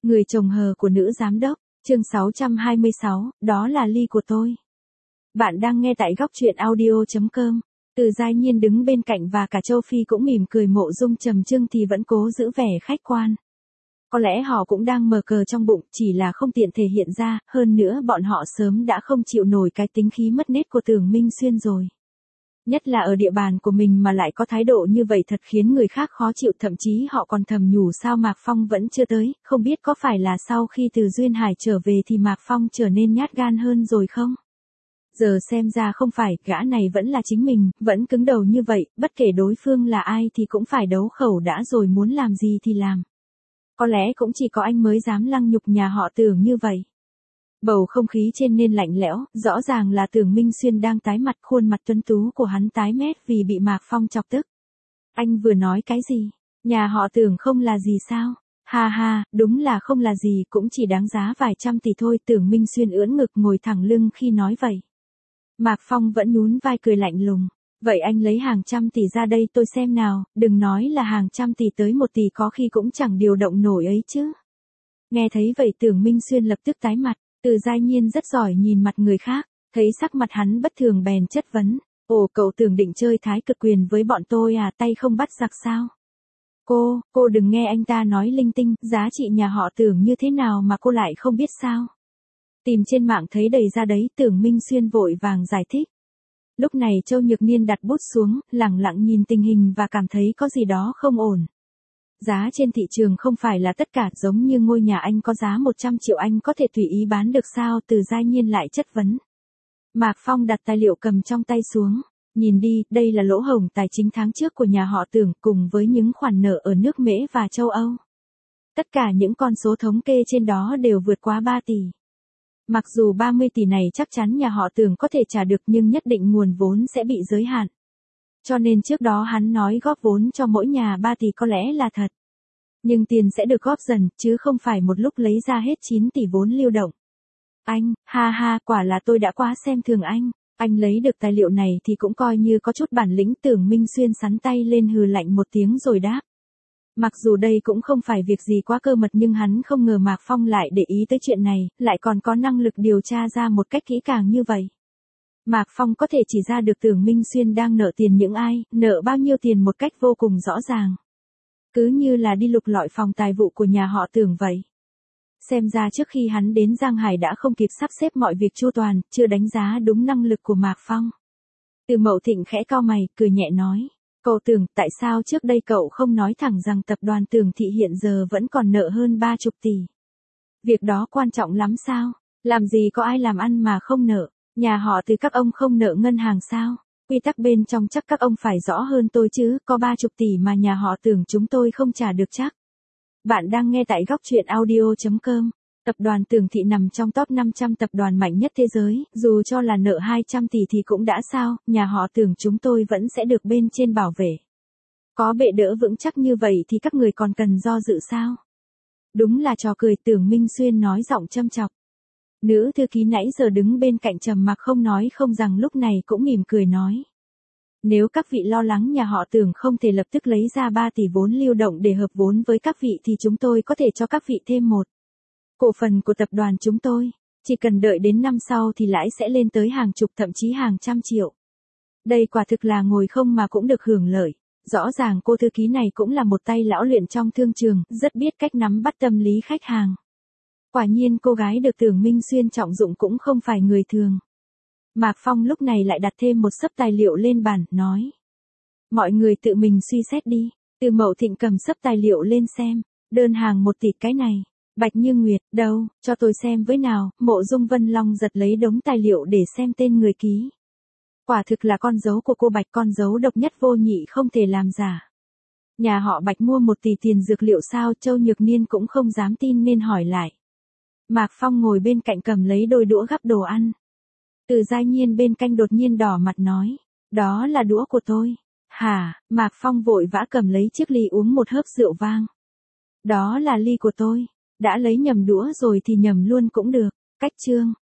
Người chồng hờ của nữ giám đốc, chương 626, đó là ly của tôi. Bạn đang nghe tại góc truyện audio.com. Từ Giai Nhiên đứng bên cạnh và cả Châu Phi cũng mỉm cười, Mộ Dung trầm trưng thì vẫn cố giữ vẻ khách quan. Có lẽ họ cũng đang mờ cờ trong bụng, chỉ là không tiện thể hiện ra, hơn nữa bọn họ sớm đã không chịu nổi cái tính khí mất nết của Tưởng Minh Xuyên rồi. Nhất là ở địa bàn của mình mà lại có thái độ như vậy thật khiến người khác khó chịu, thậm chí họ còn thầm nhủ sao Mạc Phong vẫn chưa tới, không biết có phải là sau khi từ Duyên Hải trở về thì Mạc Phong trở nên nhát gan hơn rồi không? Giờ xem ra không phải, gã này vẫn là chính mình, vẫn cứng đầu như vậy, bất kể đối phương là ai thì cũng phải đấu khẩu đã rồi muốn làm gì thì làm. Có lẽ cũng chỉ có anh mới dám lăng nhục nhà họ Tưởng như vậy. Bầu không khí trên nên lạnh lẽo, rõ ràng là Tưởng Minh Xuyên đang tái mặt, khuôn mặt tuấn tú của hắn tái mét vì bị Mạc Phong chọc tức. Anh vừa nói cái gì? Nhà họ Tưởng không là gì sao? Ha ha, đúng là không là gì, cũng chỉ đáng giá vài trăm tỷ thôi. Tưởng Minh Xuyên ưỡn ngực ngồi thẳng lưng khi nói vậy. Mạc Phong vẫn nhún vai cười lạnh lùng. Vậy anh lấy hàng trăm tỷ ra đây tôi xem nào, đừng nói là hàng trăm tỷ, tới 1 tỷ có khi cũng chẳng điều động nổi ấy chứ. Nghe thấy vậy Tưởng Minh Xuyên lập tức tái mặt. Từ Giai Nhiên rất giỏi nhìn mặt người khác, thấy sắc mặt hắn bất thường bèn chất vấn. Ồ, cậu Tưởng định chơi thái cực quyền với bọn tôi à, tay không bắt giặc sao? Cô đừng nghe anh ta nói linh tinh, giá trị nhà họ Tưởng như thế nào mà cô lại không biết sao? Tìm trên mạng thấy đầy ra đấy. Tưởng Minh Xuyên vội vàng giải thích. Lúc này Châu Nhược Niên đặt bút xuống, lẳng lặng nhìn tình hình và cảm thấy có gì đó không ổn. Giá trên thị trường không phải là tất cả, giống như ngôi nhà anh có giá 100 triệu anh có thể tùy ý bán được sao? Từ Giai Nhiên lại chất vấn. Mạc Phong đặt tài liệu cầm trong tay xuống. Nhìn đi, đây là lỗ hổng tài chính tháng trước của nhà họ Tưởng cùng với những khoản nợ ở nước Mễ và châu Âu. Tất cả những con số thống kê trên đó đều vượt quá 3 tỷ. Mặc dù 30 tỷ này chắc chắn nhà họ Tưởng có thể trả được nhưng nhất định nguồn vốn sẽ bị giới hạn. Cho nên trước đó hắn nói góp vốn cho mỗi nhà 3 tỷ có lẽ là thật. Nhưng tiền sẽ được góp dần, chứ không phải một lúc lấy ra hết 9 tỷ vốn lưu động. Anh, ha ha, quả là tôi đã quá xem thường anh. Anh lấy được tài liệu này thì cũng coi như có chút bản lĩnh. Tưởng Minh Xuyên sắn tay lên hừ lạnh một tiếng rồi đáp. Mặc dù đây cũng không phải việc gì quá cơ mật nhưng hắn không ngờ Mạc Phong lại để ý tới chuyện này, lại còn có năng lực điều tra ra một cách kỹ càng như vậy. Mạc Phong có thể chỉ ra được Tưởng Minh Xuyên đang nợ tiền những ai, nợ bao nhiêu tiền một cách vô cùng rõ ràng. Cứ như là đi lục lọi phòng tài vụ của nhà họ Tưởng vậy. Xem ra trước khi hắn đến Giang Hải đã không kịp sắp xếp mọi việc chu toàn, chưa đánh giá đúng năng lực của Mạc Phong. Từ Mậu Thịnh khẽ cau mày, cười nhẹ nói. Cậu Tưởng, tại sao trước đây cậu không nói thẳng rằng tập đoàn Tưởng Thị hiện giờ vẫn còn nợ hơn 30 tỷ? Việc đó quan trọng lắm sao? Làm gì có ai làm ăn mà không nợ? Nhà họ Từ các ông không nợ ngân hàng sao? Quy tắc bên trong chắc các ông phải rõ hơn tôi chứ, có 30 tỷ mà nhà họ Tưởng chúng tôi không trả được chắc. Bạn đang nghe tại góc truyện audio.com. Tập đoàn Tưởng Thị nằm trong top 500 tập đoàn mạnh nhất thế giới, dù cho là nợ 200 tỷ thì cũng đã sao, nhà họ Tưởng chúng tôi vẫn sẽ được bên trên bảo vệ. Có bệ đỡ vững chắc như vậy thì các người còn cần do dự sao? Đúng là trò cười. Tưởng Minh Xuyên nói giọng châm chọc. Nữ thư ký nãy giờ đứng bên cạnh trầm mặc không nói không rằng lúc này cũng mỉm cười nói. Nếu các vị lo lắng nhà họ Tưởng không thể lập tức lấy ra 3 tỷ vốn lưu động để hợp vốn với các vị thì chúng tôi có thể cho các vị thêm một cổ phần của tập đoàn chúng tôi. Chỉ cần đợi đến năm sau thì lãi sẽ lên tới hàng chục thậm chí hàng trăm triệu. Đây quả thực là ngồi không mà cũng được hưởng lợi. Rõ ràng cô thư ký này cũng là một tay lão luyện trong thương trường, rất biết cách nắm bắt tâm lý khách hàng. Quả nhiên cô gái được Tưởng Minh Xuyên trọng dụng cũng không phải người thường. Mạc Phong lúc này lại đặt thêm một xấp tài liệu lên bàn, nói. Mọi người tự mình suy xét đi. Từ Mậu Thịnh cầm xấp tài liệu lên xem. Đơn hàng 1 tỷ cái này. Bạch Như Nguyệt, đâu, cho tôi xem với nào. Mộ Dung Vân Long giật lấy đống tài liệu để xem tên người ký. Quả thực là con dấu của cô Bạch, con dấu độc nhất vô nhị không thể làm giả. Nhà họ Bạch mua 1 tỷ tiền dược liệu sao? Châu Nhược Niên cũng không dám tin nên hỏi lại. Mạc Phong ngồi bên cạnh cầm lấy đôi đũa gắp đồ ăn. Từ Giai Nhiên bên cạnh đột nhiên đỏ mặt nói. Đó là đũa của tôi. Hả? Mạc Phong vội vã cầm lấy chiếc ly uống một hớp rượu vang. Đó là ly của tôi. Đã lấy nhầm đũa rồi thì nhầm luôn cũng được. Cách chương.